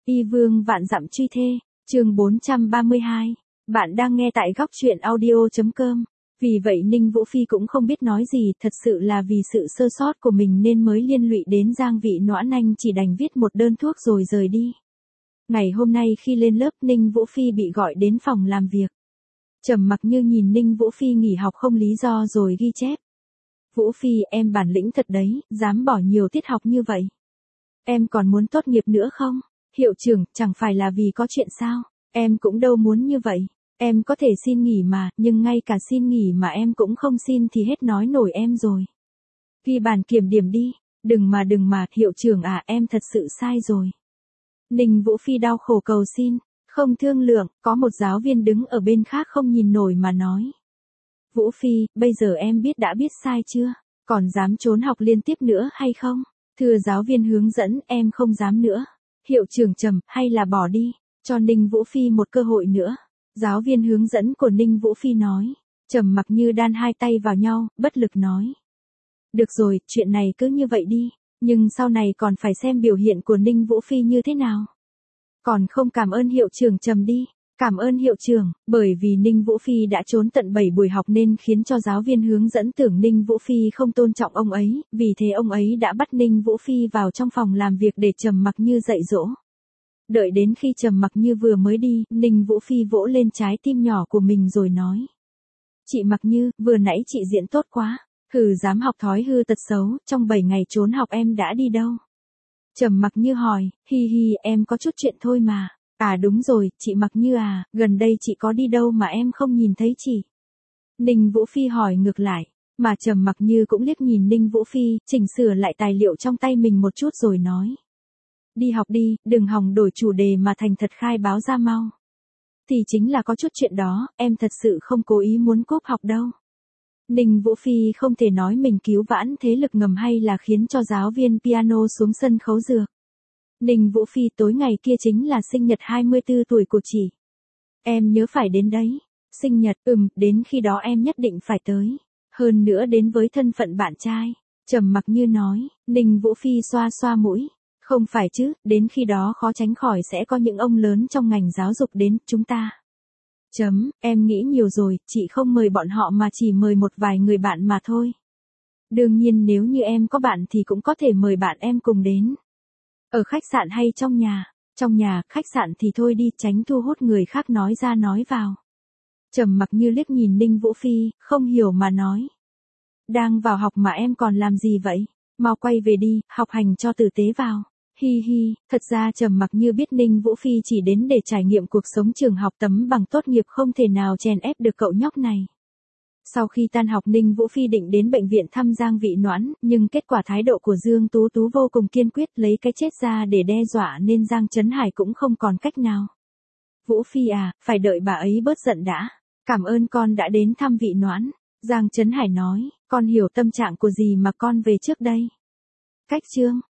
Y vương vạn dặm truy thê, chương 432. Bạn đang nghe tại góc truyện audio.com. Vì vậy Ninh Vũ Phi cũng không biết nói gì, thật sự là vì sự sơ sót của mình nên mới liên lụy đến Giang Vị Noãn, anh chỉ đành viết một đơn thuốc rồi rời đi. Ngày hôm nay khi lên lớp, Ninh Vũ Phi bị gọi đến phòng làm việc. Trầm Mặc Như nhìn Ninh Vũ Phi nghỉ học không lý do rồi ghi chép. Vũ Phi, em bản lĩnh thật đấy, dám bỏ nhiều tiết học như vậy. Em còn muốn tốt nghiệp nữa không? Hiệu trưởng, chẳng phải là vì có chuyện sao? Em cũng đâu muốn như vậy. Em có thể xin nghỉ mà, nhưng ngay cả xin nghỉ mà em cũng không xin thì hết nói nổi em rồi. Ghi bàn kiểm điểm đi. Đừng mà, hiệu trưởng à, em thật sự sai rồi. Ninh Vũ Phi đau khổ cầu xin, không thương lượng, có một giáo viên đứng ở bên khác không nhìn nổi mà nói. Vũ Phi, bây giờ em đã biết sai chưa? Còn dám trốn học liên tiếp nữa hay không? Thưa giáo viên hướng dẫn, em không dám nữa. Hiệu trưởng trầm, hay là bỏ đi, cho Ninh Vũ Phi một cơ hội nữa. Giáo viên hướng dẫn của Ninh Vũ Phi nói. Trầm Mặc Như đan hai tay vào nhau, bất lực nói. Được rồi, chuyện này cứ như vậy đi, nhưng sau này còn phải xem biểu hiện của Ninh Vũ Phi như thế nào. Còn không cảm ơn hiệu trưởng Trầm đi. Cảm ơn hiệu trưởng, bởi vì Ninh Vũ Phi đã trốn tận 7 buổi học nên khiến cho giáo viên hướng dẫn tưởng Ninh Vũ Phi không tôn trọng ông ấy, vì thế ông ấy đã bắt Ninh Vũ Phi vào trong phòng làm việc để Trầm Mặc Như dạy dỗ. Đợi đến khi Trầm Mặc Như vừa mới đi, Ninh Vũ Phi vỗ lên trái tim nhỏ của mình rồi nói. Chị Mặc Như, vừa nãy chị diễn tốt quá, dám học thói hư tật xấu, trong 7 ngày trốn học em đã đi đâu? Trầm Mặc Như hỏi, hi, em có chút chuyện thôi mà. À đúng rồi, chị Mặc Như à, gần đây chị có đi đâu mà em không nhìn thấy chị? Ninh Vũ Phi hỏi ngược lại, mà Trầm Mặc Như cũng liếc nhìn Ninh Vũ Phi, chỉnh sửa lại tài liệu trong tay mình một chút rồi nói. Đi học đi, đừng hòng đổi chủ đề mà thành thật khai báo ra mau. Thì chính là có chút chuyện đó, em thật sự không cố ý muốn cúp học đâu. Ninh Vũ Phi không thể nói mình cứu vãn thế lực ngầm hay là khiến cho giáo viên piano xuống sân khấu dược. Ninh Vũ Phi, tối ngày kia chính là sinh nhật 24 tuổi của chị. Em nhớ phải đến đấy. Sinh nhật, đến khi đó em nhất định phải tới. Hơn nữa đến với thân phận bạn trai. Trầm Mặc Như nói. Ninh Vũ Phi xoa xoa mũi. Không phải chứ, đến khi đó khó tránh khỏi sẽ có những ông lớn trong ngành giáo dục đến chúng ta. Em nghĩ nhiều rồi, chị không mời bọn họ mà chỉ mời một vài người bạn mà thôi. Đương nhiên nếu như em có bạn thì cũng có thể mời bạn em cùng đến. Ở khách sạn hay trong nhà? Trong nhà, khách sạn thì thôi đi, tránh thu hút người khác nói ra nói vào. Trầm Mặc Như liếc nhìn Ninh Vũ Phi, không hiểu mà nói. Đang vào học mà em còn làm gì vậy? Mau quay về đi, học hành cho tử tế vào. Hi, thật ra Trầm Mặc Như biết Ninh Vũ Phi chỉ đến để trải nghiệm cuộc sống trường học, tấm bằng tốt nghiệp không thể nào chèn ép được cậu nhóc này. Sau khi tan học Ninh Vũ Phi định đến bệnh viện thăm Giang Vị Noãn, nhưng kết quả thái độ của Dương Tú Tú vô cùng kiên quyết, lấy cái chết ra để đe dọa nên Giang Trấn Hải cũng không còn cách nào. Vũ Phi à, phải đợi bà ấy bớt giận đã. Cảm ơn con đã đến thăm Vị Noãn. Giang Trấn Hải nói, con hiểu tâm trạng của dì mà con về trước đây. Cách chương